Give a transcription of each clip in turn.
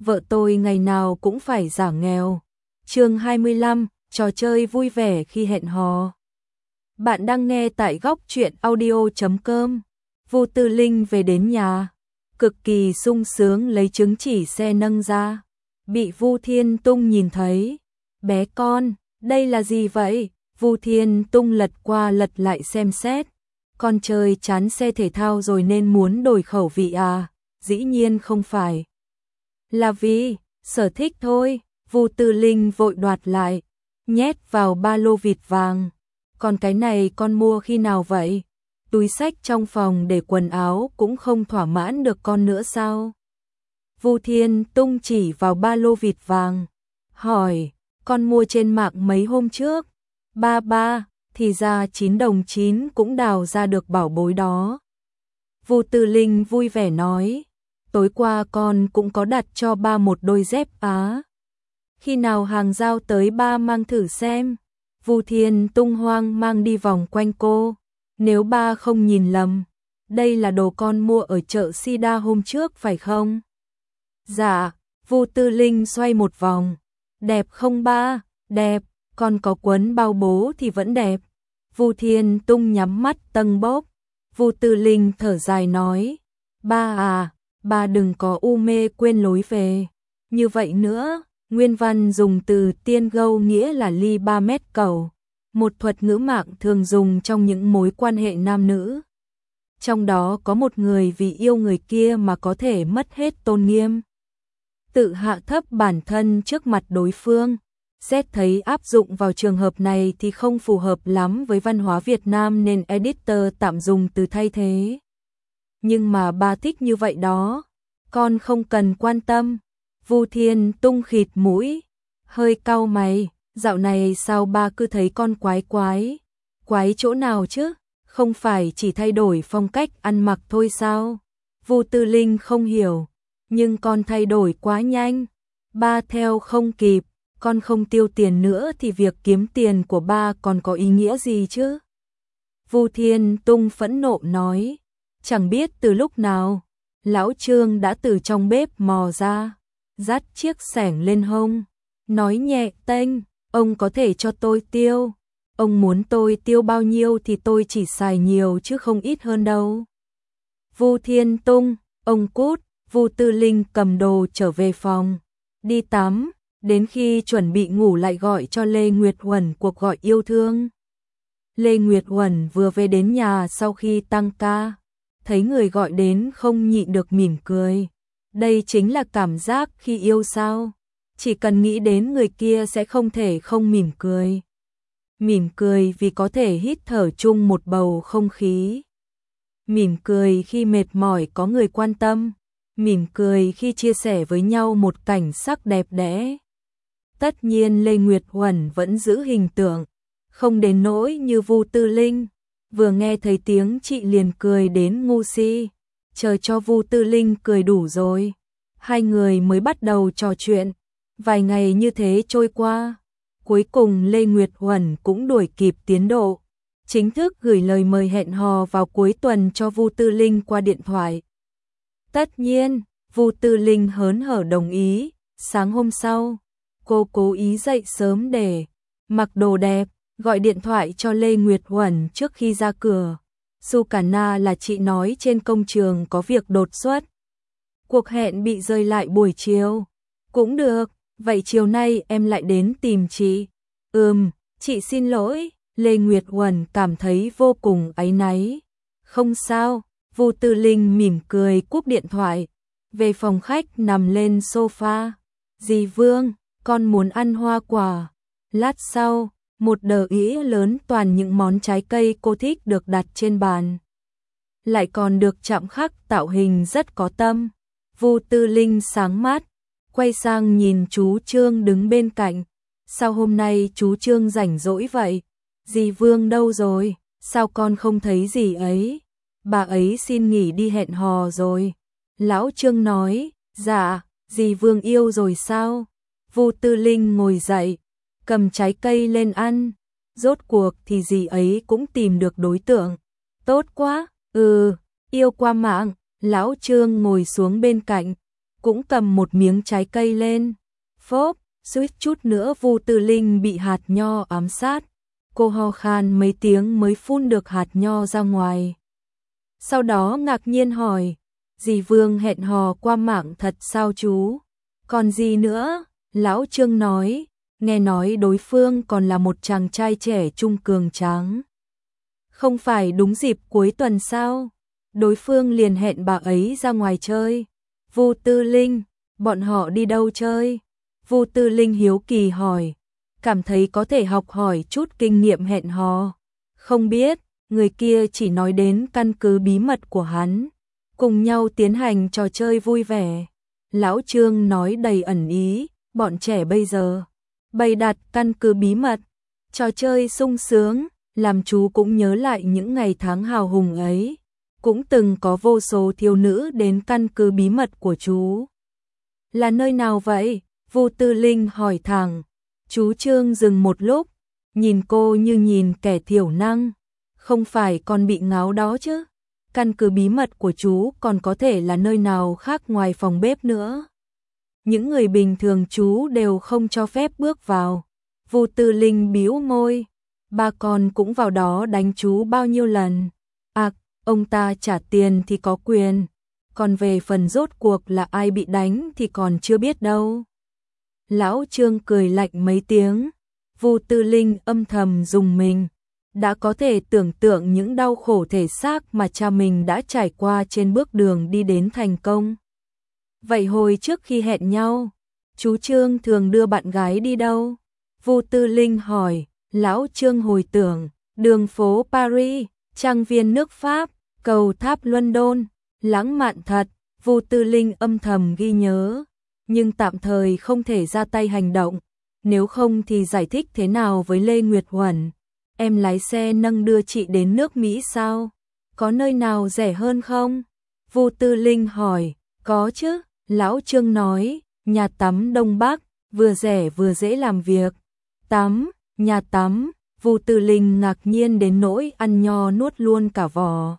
vợ tôi ngày nào cũng phải giả nghèo. Chương 25, trò chơi vui vẻ khi hẹn hò. Bạn đang nghe tại góc truyện audio.com. Vu Tư Linh về đến nhà, cực kỳ sung sướng lấy chứng chỉ xe nâng ra. Bị Vu Thiên Tung nhìn thấy. Bé con, đây là gì vậy? Vu Thiên Tung lật qua lật lại xem xét. Con chơi chán xe thể thao rồi nên muốn đổi khẩu vị à? Dĩ nhiên không phải. Là vì sở thích thôi. Vu Tư Linh vội đoạt lại, nhét vào ba lô vịt vàng. Còn cái này con mua khi nào vậy? Túi xách trong phòng để quần áo cũng không thỏa mãn được con nữa sao? Vu Thiên Tung chỉ vào ba lô vịt vàng, hỏi, con mua trên mạng mấy hôm trước. Ba, thì ra 9 đồng 9 cũng đào ra được bảo bối đó. Vu Tư Linh vui vẻ nói, tối qua con cũng có đặt cho ba một đôi dép á. Khi nào hàng giao tới ba mang thử xem. Vu Thiên Tung hoang mang đi vòng quanh cô. Nếu ba không nhìn lầm, đây là đồ con mua ở chợ Sida hôm trước phải không? Dạ. Vu Tư Linh xoay một vòng. Đẹp không ba? Đẹp, con có quấn bao bố thì vẫn đẹp. Vu Thiên Tung nhắm mắt tâng bốc. Vu Tư Linh thở dài nói, ba à, ba đừng có u mê quên lối về. Như vậy nữa. Nguyên văn dùng từ tiên gâu nghĩa là ly 3 mét cầu, một thuật ngữ mạng thường dùng trong những mối quan hệ nam nữ. Trong đó có một người vì yêu người kia mà có thể mất hết tôn nghiêm, tự hạ thấp bản thân trước mặt đối phương. Xét thấy áp dụng vào trường hợp này thì không phù hợp lắm với văn hóa Việt Nam nên editor tạm dùng từ thay thế. Nhưng mà ba thích như vậy đó, con không cần quan tâm. Vu Thiên Tung khịt mũi, hơi cau mày, dạo này sao ba cứ thấy con quái quái? Quái chỗ nào chứ? Không phải chỉ thay đổi phong cách ăn mặc thôi sao? Vu Tư Linh không hiểu, nhưng con thay đổi quá nhanh, ba theo không kịp, con không tiêu tiền nữa thì việc kiếm tiền của ba còn có ý nghĩa gì chứ? Vu Thiên Tung phẫn nộ nói, chẳng biết từ lúc nào, lão Trương đã từ trong bếp mò ra, dắt chiếc xẻng lên hông, nói nhẹ tênh, ông có thể cho tôi tiêu, ông muốn tôi tiêu bao nhiêu thì tôi chỉ xài nhiều chứ không ít hơn đâu. Vu Thiên Tung, ông cút. Vu Tư Linh cầm đồ trở về phòng, đi tắm, đến khi chuẩn bị ngủ lại gọi cho Lê Nguyệt Huẩn cuộc gọi yêu thương. Lê Nguyệt Huẩn vừa về đến nhà sau khi tăng ca, thấy người gọi đến không nhịn được mỉm cười. Đây chính là cảm giác khi yêu sao? Chỉ cần nghĩ đến người kia sẽ không thể không mỉm cười. Mỉm cười vì có thể hít thở chung một bầu không khí. Mỉm cười khi mệt mỏi có người quan tâm. Mỉm cười khi chia sẻ với nhau một cảnh sắc đẹp đẽ. Tất nhiên Lê Nguyệt Huẩn vẫn giữ hình tượng, không đến nỗi như Vu Tư Linh. Vừa nghe thấy tiếng chị liền cười đến ngu si. Chờ cho Vu Tư Linh cười đủ rồi, hai người mới bắt đầu trò chuyện. Vài ngày như thế trôi qua, cuối cùng Lê Nguyệt Huẩn cũng đuổi kịp tiến độ, chính thức gửi lời mời hẹn hò vào cuối tuần cho Vu Tư Linh qua điện thoại. Tất nhiên, Vu Tư Linh hớn hở đồng ý. Sáng hôm sau, cô cố ý dậy sớm để mặc đồ đẹp, gọi điện thoại cho Lê Nguyệt Huẩn trước khi ra cửa. Su Cả Na là chị nói trên công trường có việc đột xuất. Cuộc hẹn bị rơi lại buổi chiều. Cũng được, vậy chiều nay em lại đến tìm chị. Chị xin lỗi. Lê Nguyệt Huẩn cảm thấy vô cùng áy náy. Không sao. Vu Tư Linh mỉm cười cúp điện thoại. Về phòng khách nằm lên sofa. Dì Vương, con muốn ăn hoa quả. Lát sau, một đờ ĩa lớn toàn những món trái cây cô thích được đặt trên bàn. Lại còn được chạm khắc tạo hình rất có tâm. Vu Tư Linh sáng mắt, quay sang nhìn chú Trương đứng bên cạnh. Sao hôm nay chú Trương rảnh rỗi vậy? Dì Vương đâu rồi? Sao con không thấy dì ấy? Bà ấy xin nghỉ đi hẹn hò rồi. Lão Trương nói, dạ, dì Vương yêu rồi sao? Vu Tư Linh ngồi dậy, cầm trái cây lên ăn. Rốt cuộc thì dì ấy cũng tìm được đối tượng. Tốt quá, yêu qua mạng. Lão Trương ngồi xuống bên cạnh, cũng cầm một miếng trái cây lên. Phốp, suýt chút nữa Vu Tư Linh bị hạt nho ám sát. Cô ho khan mấy tiếng mới phun được hạt nho ra ngoài. Sau đó ngạc nhiên hỏi, dì Vương hẹn hò qua mạng thật sao chú? Còn gì nữa? Lão Trương nói, nghe nói đối phương còn là một chàng trai trẻ trung cường tráng. Không phải đúng dịp cuối tuần sao? Đối phương liền hẹn bà ấy ra ngoài chơi. Vu Tư Linh, bọn họ đi đâu chơi? Vu Tư Linh hiếu kỳ hỏi, cảm thấy có thể học hỏi chút kinh nghiệm hẹn hò. Không biết, người kia chỉ nói đến căn cứ bí mật của hắn, cùng nhau tiến hành trò chơi vui vẻ. Lão Trương nói đầy ẩn ý, bọn trẻ bây giờ bày đặt căn cứ bí mật, trò chơi sung sướng, làm chú cũng nhớ lại những ngày tháng hào hùng ấy. Cũng từng có vô số thiếu nữ đến căn cứ bí mật của chú. Là nơi nào vậy? Vu Tư Linh hỏi thẳng. Chú Trương dừng một lúc, nhìn cô như nhìn kẻ thiểu năng. Không phải con bị ngáo đó chứ? Căn cứ bí mật của chú còn có thể là nơi nào khác ngoài phòng bếp nữa. Những người bình thường chú đều không cho phép bước vào. Vu Tư Linh bĩu môi. Ba con cũng vào đó đánh chú bao nhiêu lần. À, ông ta trả tiền thì có quyền. Còn về phần rốt cuộc là ai bị đánh thì còn chưa biết đâu. Lão Trương cười lạnh mấy tiếng. Vu Tư Linh âm thầm rùng mình. Đã có thể tưởng tượng những đau khổ thể xác mà cha mình đã trải qua trên bước đường đi đến thành công. Vậy hồi trước khi hẹn nhau, chú Trương thường đưa bạn gái đi đâu? Vu Tư Linh hỏi. Lão Trương hồi tưởng, đường phố Paris, trang viên nước Pháp, cầu tháp London, lãng mạn thật. Vu Tư Linh âm thầm ghi nhớ, nhưng tạm thời không thể ra tay hành động, nếu không thì giải thích thế nào với Lê Nguyệt Huẩn? Em lái xe nâng đưa chị đến nước Mỹ sao? Có nơi nào rẻ hơn không? Vu Tư Linh hỏi. Có chứ, Lão Trương nói, nhà tắm Đông Bắc, vừa rẻ vừa dễ làm việc. Tắm, nhà tắm. Vu Tư Linh ngạc nhiên đến nỗi ăn nho nuốt luôn cả vò.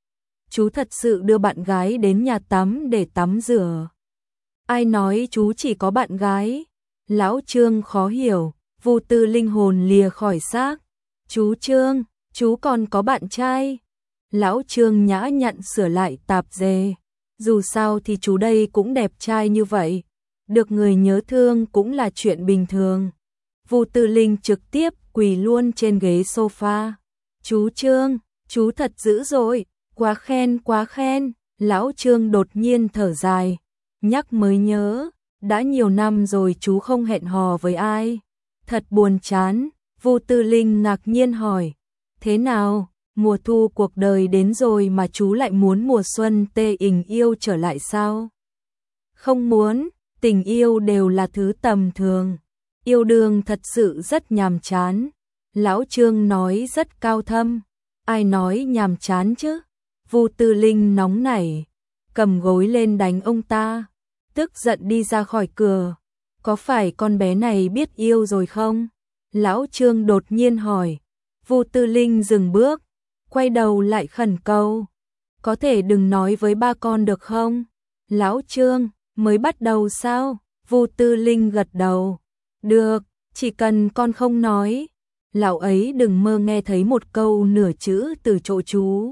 Chú thật sự đưa bạn gái đến nhà tắm để tắm rửa. Ai nói chú chỉ có bạn gái? Lão Trương khó hiểu. Vu Tư Linh hồn lìa khỏi xác. Chú Trương, chú còn có bạn trai. Lão Trương nhã nhặn sửa lại tạp dề. Dù sao thì chú đây cũng đẹp trai như vậy. Được người nhớ thương cũng là chuyện bình thường. Vu Tư Linh trực tiếp quỳ luôn trên ghế sofa. Chú Trương, chú thật dữ dội, quá khen quá khen. Lão Trương đột nhiên thở dài. Nhắc mới nhớ, đã nhiều năm rồi chú không hẹn hò với ai. Thật buồn chán. Vu Tư Linh ngạc nhiên hỏi. Thế nào, mùa thu cuộc đời đến rồi mà chú lại muốn mùa xuân tê tình yêu trở lại sao? Không muốn, tình yêu đều là thứ tầm thường. Yêu đương thật sự rất nhàm chán. Lão Trương nói rất cao thâm. Ai nói nhàm chán chứ? Vu Tư Linh nóng nảy, cầm gối lên đánh ông ta, tức giận đi ra khỏi cửa. Có phải con bé này biết yêu rồi không? Lão Trương đột nhiên hỏi. Vu Tư Linh dừng bước, quay đầu lại khẩn cầu. Có thể đừng nói với ba con được không? Lão Trương, mới bắt đầu sao? Vu Tư Linh gật đầu. Được, chỉ cần con không nói. Lão ấy đừng mơ nghe thấy một câu nửa chữ từ chỗ chú.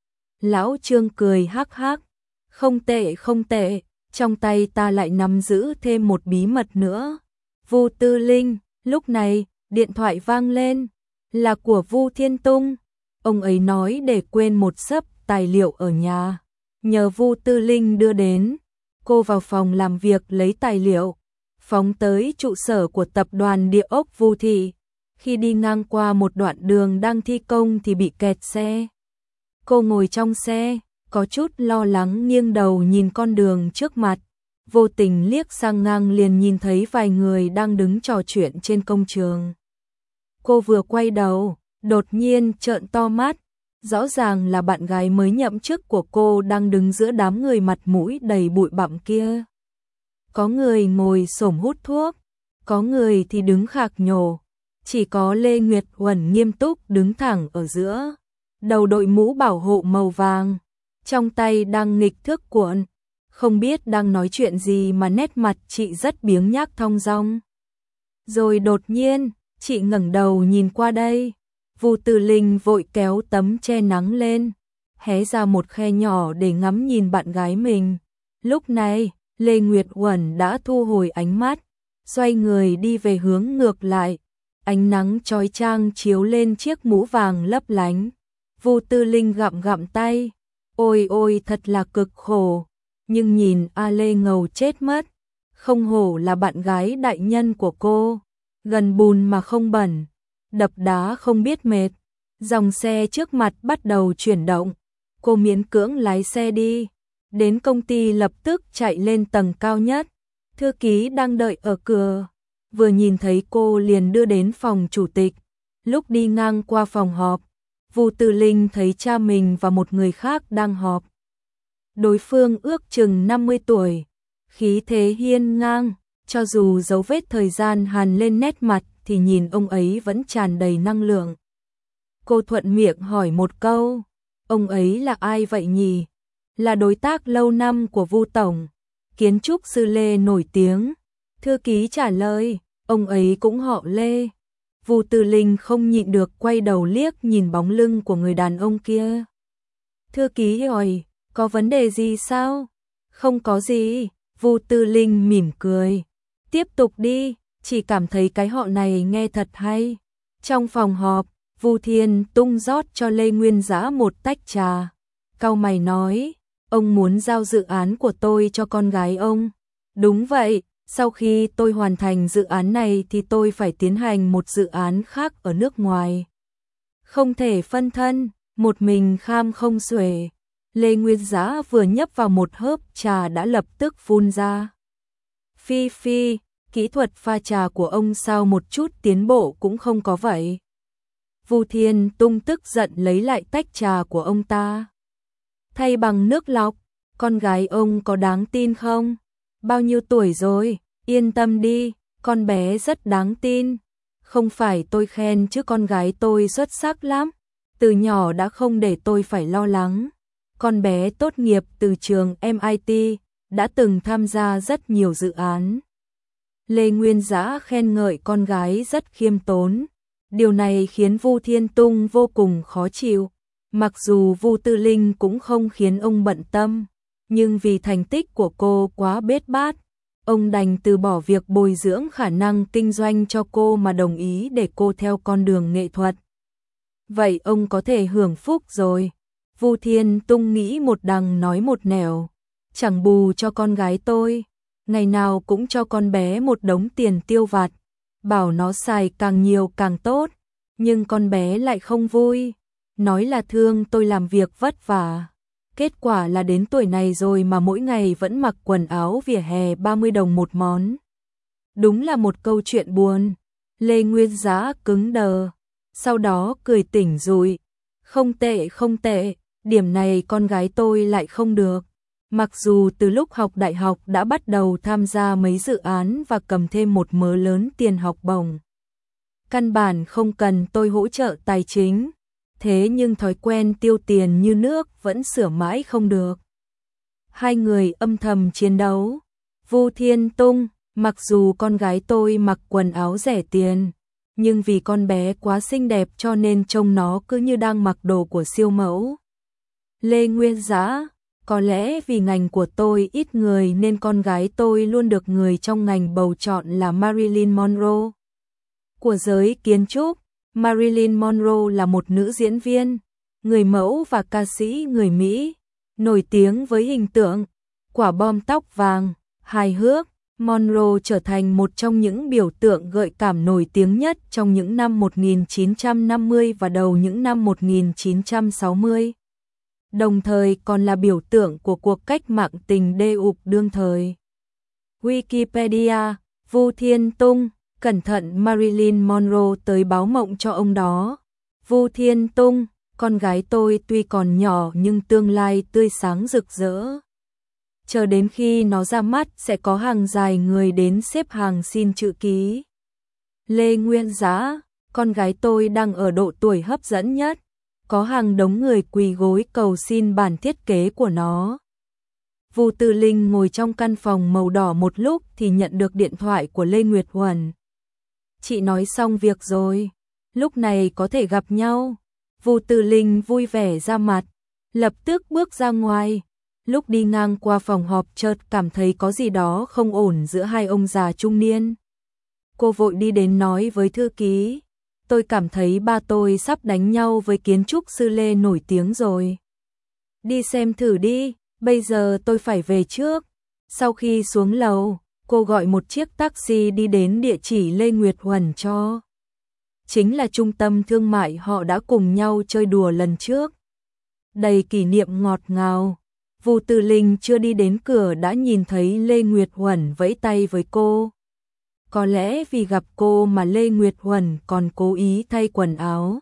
Lão Trương cười hắc hắc. Không tệ không tệ, trong tay ta lại nắm giữ thêm một bí mật nữa. Vu Tư Linh, lúc này, điện thoại vang lên. Là của Vu Thiên Tung. Ông ấy nói để quên một xấp tài liệu ở nhà, nhờ Vu Tư Linh đưa đến. Cô vào phòng làm việc lấy tài liệu, phóng tới trụ sở của tập đoàn địa ốc Vu Thị. Khi đi ngang qua một đoạn đường đang thi công thì bị kẹt xe. Cô ngồi trong xe, có chút lo lắng nghiêng đầu nhìn con đường trước mặt. Vô tình liếc sang ngang liền nhìn thấy vài người đang đứng trò chuyện trên công trường. Cô vừa quay đầu, đột nhiên trợn to mắt. Rõ ràng là bạn gái mới nhậm chức của cô đang đứng giữa đám người mặt mũi đầy bụi bặm kia. Có người ngồi xổm hút thuốc, có người thì đứng khạc nhổ. Chỉ có Lê Nguyệt Huẩn nghiêm túc đứng thẳng ở giữa, đầu đội mũ bảo hộ màu vàng, trong tay đang nghịch thước cuộn. không biết đang nói chuyện gì mà nét mặt chị rất biếng nhác thong dong. Rồi đột nhiên, chị ngẩng đầu nhìn qua đây. Vu Tư Linh vội kéo tấm che nắng lên, hé ra một khe nhỏ để ngắm nhìn bạn gái mình. Lúc này, Lê Nguyệt Uẩn đã thu hồi ánh mắt, xoay người đi về hướng ngược lại. Ánh nắng chói chang chiếu lên chiếc mũ vàng lấp lánh. Vu Tư Linh gặm gặm tay. Ôi ôi thật là cực khổ. Nhưng nhìn A Lê ngầu chết mất. Không hổ là bạn gái đại nhân của cô. Gần bùn mà không bẩn. Đập đá không biết mệt. Dòng xe trước mặt bắt đầu chuyển động. Cô miễn cưỡng lái xe đi. Đến công ty lập tức chạy lên tầng cao nhất. Thư ký đang đợi ở cửa. Vừa nhìn thấy cô liền đưa đến phòng chủ tịch. Lúc đi ngang qua phòng họp, Vu Tư Linh thấy cha mình và một người khác đang họp. Đối phương ước chừng 50 tuổi, khí thế hiên ngang, cho dù dấu vết thời gian hằn lên nét mặt thì nhìn ông ấy vẫn tràn đầy năng lượng. Cô thuận miệng hỏi một câu, ông ấy là ai vậy nhỉ? Là đối tác lâu năm của Vu tổng, kiến trúc sư Lê nổi tiếng. Thư ký trả lời, ông ấy cũng họ Lê. Vu Tư Linh không nhịn được quay đầu liếc nhìn bóng lưng của người đàn ông kia. Thư ký hỏi, có vấn đề gì sao? Không có gì, Vu Tư Linh mỉm cười. Tiếp tục đi, chỉ cảm thấy cái họ này nghe thật hay. Trong phòng họp, Vu Thiên Tung rót cho Lê Nguyên Dã một tách trà. Cau mày nói, ông muốn giao dự án của tôi cho con gái ông. Đúng vậy. Sau khi tôi hoàn thành dự án này thì tôi phải tiến hành một dự án khác ở nước ngoài. Không thể phân thân, một mình kham không xuể. Lê Nguyên Dã vừa nhấp vào một hớp trà đã lập tức phun ra. Phi phi, kỹ thuật pha trà của ông sao một chút tiến bộ cũng không có vậy. Vu Thiên Tung tức giận lấy lại tách trà của ông ta. Thay bằng nước lọc, con gái ông có đáng tin không? Bao nhiêu tuổi rồi? Yên tâm đi, con bé rất đáng tin. Không phải tôi khen chứ con gái tôi xuất sắc lắm. Từ nhỏ đã không để tôi phải lo lắng. Con bé tốt nghiệp từ trường MIT, đã từng tham gia rất nhiều dự án. Lê Nguyên Dã khen ngợi con gái rất khiêm tốn. Điều này khiến Vu Thiên Tung vô cùng khó chịu. Mặc dù Vu Tư Linh cũng không khiến ông bận tâm, nhưng vì thành tích của cô quá bết bát, ông đành từ bỏ việc bồi dưỡng khả năng kinh doanh cho cô mà đồng ý để cô theo con đường nghệ thuật. Vậy ông có thể hưởng phúc rồi. Vu Thiên Tung nghĩ một đằng nói một nẻo. Chẳng bù cho con gái tôi, ngày nào cũng cho con bé một đống tiền tiêu vặt, bảo nó xài càng nhiều càng tốt, nhưng con bé lại không vui, nói là thương tôi làm việc vất vả. Kết quả là đến tuổi này rồi mà mỗi ngày vẫn mặc quần áo vỉa hè 30 đồng một món. Đúng là một câu chuyện buồn. Lê Nguyên Dã cứng đờ, sau đó cười tỉnh rụi. Không tệ không tệ, điểm này con gái tôi lại không được. Mặc dù từ lúc học đại học đã bắt đầu tham gia mấy dự án và cầm thêm một mớ lớn tiền học bổng. Căn bản không cần tôi hỗ trợ tài chính. Thế nhưng thói quen tiêu tiền như nước vẫn sửa mãi không được. Hai người âm thầm chiến đấu. Vu Thiên Tung, mặc dù con gái tôi mặc quần áo rẻ tiền, nhưng vì con bé quá xinh đẹp cho nên trông nó cứ như đang mặc đồ của siêu mẫu. Lê Nguyên Dã, có lẽ vì ngành của tôi ít người nên con gái tôi luôn được người trong ngành bầu chọn là Marilyn Monroe. Của giới kiến trúc, Marilyn Monroe là một nữ diễn viên, người mẫu và ca sĩ người Mỹ, nổi tiếng với hình tượng quả bom tóc vàng, hài hước. Monroe trở thành một trong những biểu tượng gợi cảm nổi tiếng nhất trong những năm 1950 và đầu những năm 1960. Đồng thời còn là biểu tượng của cuộc cách mạng tình đê ục đương thời. Wikipedia, Vu Thiên Tung, cẩn thận Marilyn Monroe tới báo mộng cho ông đó. Vu Thiên Tung, con gái tôi tuy còn nhỏ nhưng tương lai tươi sáng rực rỡ. Chờ đến khi nó ra mắt sẽ có hàng dài người đến xếp hàng xin chữ ký. Lê Nguyên Dã, con gái tôi đang ở độ tuổi hấp dẫn nhất, có hàng đống người quỳ gối cầu xin bản thiết kế của nó. Vu Tư Linh ngồi trong căn phòng màu đỏ một lúc thì nhận được điện thoại của Lê Nguyệt Huẩn. Chị nói xong việc rồi, lúc này có thể gặp nhau. Vu Tư Linh vui vẻ ra mặt, lập tức bước ra ngoài. Lúc đi ngang qua phòng họp chợt cảm thấy có gì đó không ổn giữa hai ông già trung niên. Cô vội đi đến nói với thư ký, tôi cảm thấy ba tôi sắp đánh nhau với kiến trúc sư Lê nổi tiếng rồi. Đi xem thử đi, bây giờ tôi phải về trước. Sau khi xuống lầu, cô gọi một chiếc taxi đi đến địa chỉ Lê Nguyệt Huẩn cho. Chính là trung tâm thương mại họ đã cùng nhau chơi đùa lần trước. Đầy kỷ niệm ngọt ngào. Vu Tư Linh chưa đi đến cửa đã nhìn thấy Lê Nguyệt Huẩn vẫy tay với cô. Có lẽ vì gặp cô mà Lê Nguyệt Huẩn còn cố ý thay quần áo.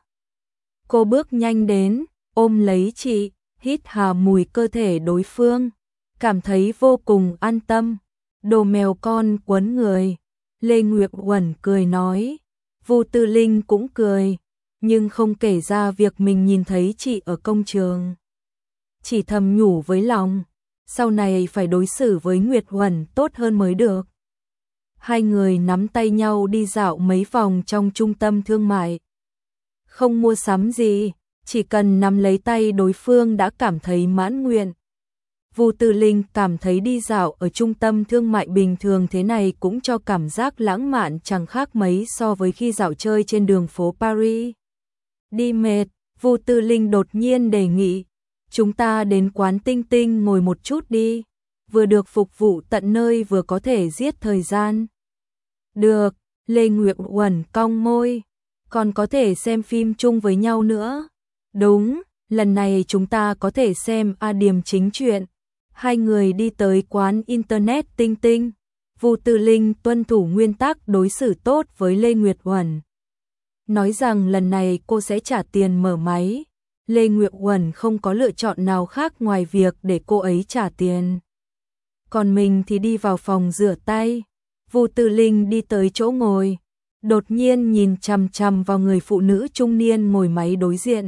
Cô bước nhanh đến, ôm lấy chị, hít hà mùi cơ thể đối phương, cảm thấy vô cùng an tâm. Đồ mèo con quấn người. Lê Nguyệt Huẩn cười nói. Vu Tư Linh cũng cười, nhưng không kể ra việc mình nhìn thấy chị ở công trường. Chỉ thầm nhủ với lòng, sau này phải đối xử với Nguyệt Huẩn tốt hơn mới được. Hai người nắm tay nhau đi dạo mấy vòng trong trung tâm thương mại. Không mua sắm gì, chỉ cần nắm lấy tay đối phương đã cảm thấy mãn nguyện. Vu Tư Linh cảm thấy đi dạo ở trung tâm thương mại bình thường thế này cũng cho cảm giác lãng mạn chẳng khác mấy so với khi dạo chơi trên đường phố Paris. Đi mệt, Vu Tư Linh đột nhiên đề nghị, chúng ta đến quán Tinh Tinh ngồi một chút đi, vừa được phục vụ tận nơi vừa có thể giết thời gian. Được, Lê Nguyệt Huẩn cong môi, còn có thể xem phim chung với nhau nữa. Đúng, lần này chúng ta có thể xem điểm chính truyện. Hai người đi tới quán Internet Tinh Tinh. Vu Tư Linh tuân thủ nguyên tắc đối xử tốt với Lê Nguyệt Huẩn. Nói rằng lần này cô sẽ trả tiền mở máy. Lê Nguyệt Huẩn không có lựa chọn nào khác ngoài việc để cô ấy trả tiền. Còn mình thì đi vào phòng rửa tay. Vu Tư Linh đi tới chỗ ngồi, đột nhiên nhìn chằm chằm vào người phụ nữ trung niên ngồi máy đối diện.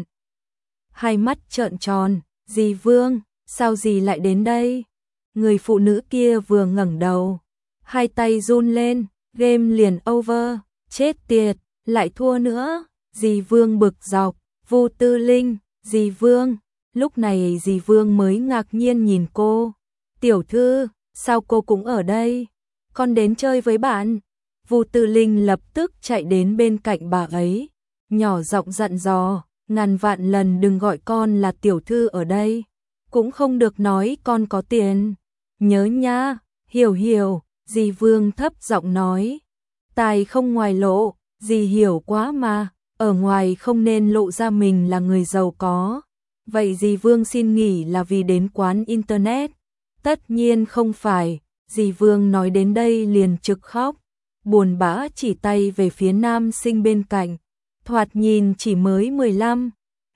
Hai mắt trợn tròn, dì Vương, sao dì lại đến đây? Người phụ nữ kia vừa ngẩng đầu, hai tay run lên, game liền over, chết tiệt, lại thua nữa. Dì Vương bực dọc, Vu Tư Linh, dì Vương. Lúc này dì Vương mới ngạc nhiên nhìn cô. Tiểu thư, sao cô cũng ở đây? Con đến chơi với bạn. Vu Tư Linh lập tức chạy đến bên cạnh bà ấy, nhỏ giọng dặn dò, ngàn vạn lần đừng gọi con là tiểu thư ở đây, cũng không được nói con có tiền. Nhớ nha, hiểu hiểu, dì Vương thấp giọng nói. Tài không ngoài lộ, dì hiểu quá mà, ở ngoài không nên lộ ra mình là người giàu có. Vậy dì Vương xin nghỉ là vì đến quán Internet? Tất nhiên không phải. Dì Vương nói đến đây liền trực khóc, buồn bã chỉ tay về phía nam sinh bên cạnh, thoạt nhìn chỉ mới 15,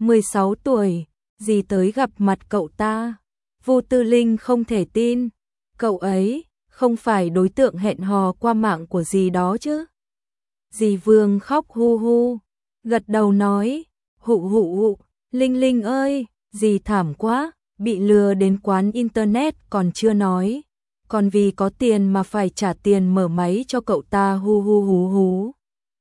16 tuổi, dì tới gặp mặt cậu ta. Vu Tư Linh không thể tin, cậu ấy không phải đối tượng hẹn hò qua mạng của dì đó chứ? Dì Vương khóc hu hu, gật đầu nói, hụ hụ hụ, Linh Linh ơi, dì thảm quá, bị lừa đến quán Internet còn chưa nói. Còn vì có tiền mà phải trả tiền mở máy cho cậu ta hu hu hú hú.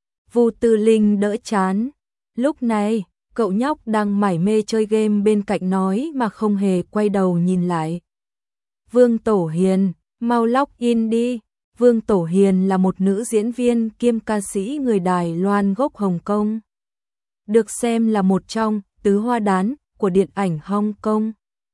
Vu Tư Linh đỡ chán. Lúc này, cậu nhóc đang mải mê chơi game bên cạnh nói mà không hề quay đầu nhìn lại. Vương Tổ Hiền, mau log in đi. Vương Tổ Hiền là một nữ diễn viên kiêm ca sĩ người Đài Loan gốc Hồng Kông. Được xem là một trong tứ hoa đán của điện ảnh Hong Kong.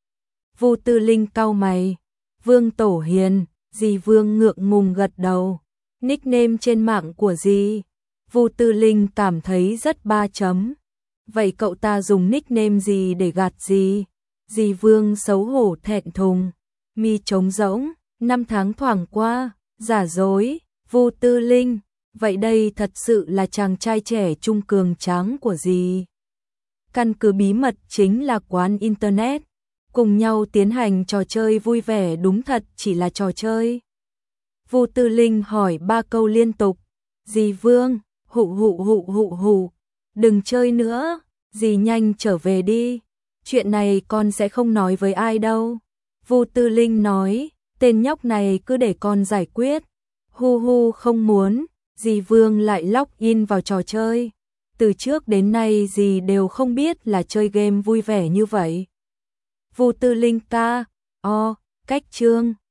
Vu Tư Linh cau mày. Vương Tổ Hiền, dì Vương ngượng ngùng gật đầu. Nickname trên mạng của dì. Vu Tư Linh cảm thấy rất 3 chấm. Vậy cậu ta dùng nickname gì để gạt dì? Dì Vương xấu hổ thẹn thùng, mi trống rỗng, 5 tháng thoảng qua, giả dối. Vu Tư Linh, vậy đây thật sự là chàng trai trẻ trung cường tráng của dì. Căn cứ bí mật chính là quán Internet. Cùng nhau tiến hành trò chơi vui vẻ đúng thật chỉ là trò chơi. Vu Tư Linh hỏi 3 câu liên tục. Dì Vương, hụ hụ hụ hụ hụ, đừng chơi nữa, dì nhanh trở về đi. Chuyện này con sẽ không nói với ai đâu. Vu Tư Linh nói, tên nhóc này cứ để con giải quyết. Hu hu không muốn, dì Vương lại log in vào trò chơi. Từ trước đến nay dì đều không biết là chơi game vui vẻ như vậy. Vu Tư Linh ta, cách chương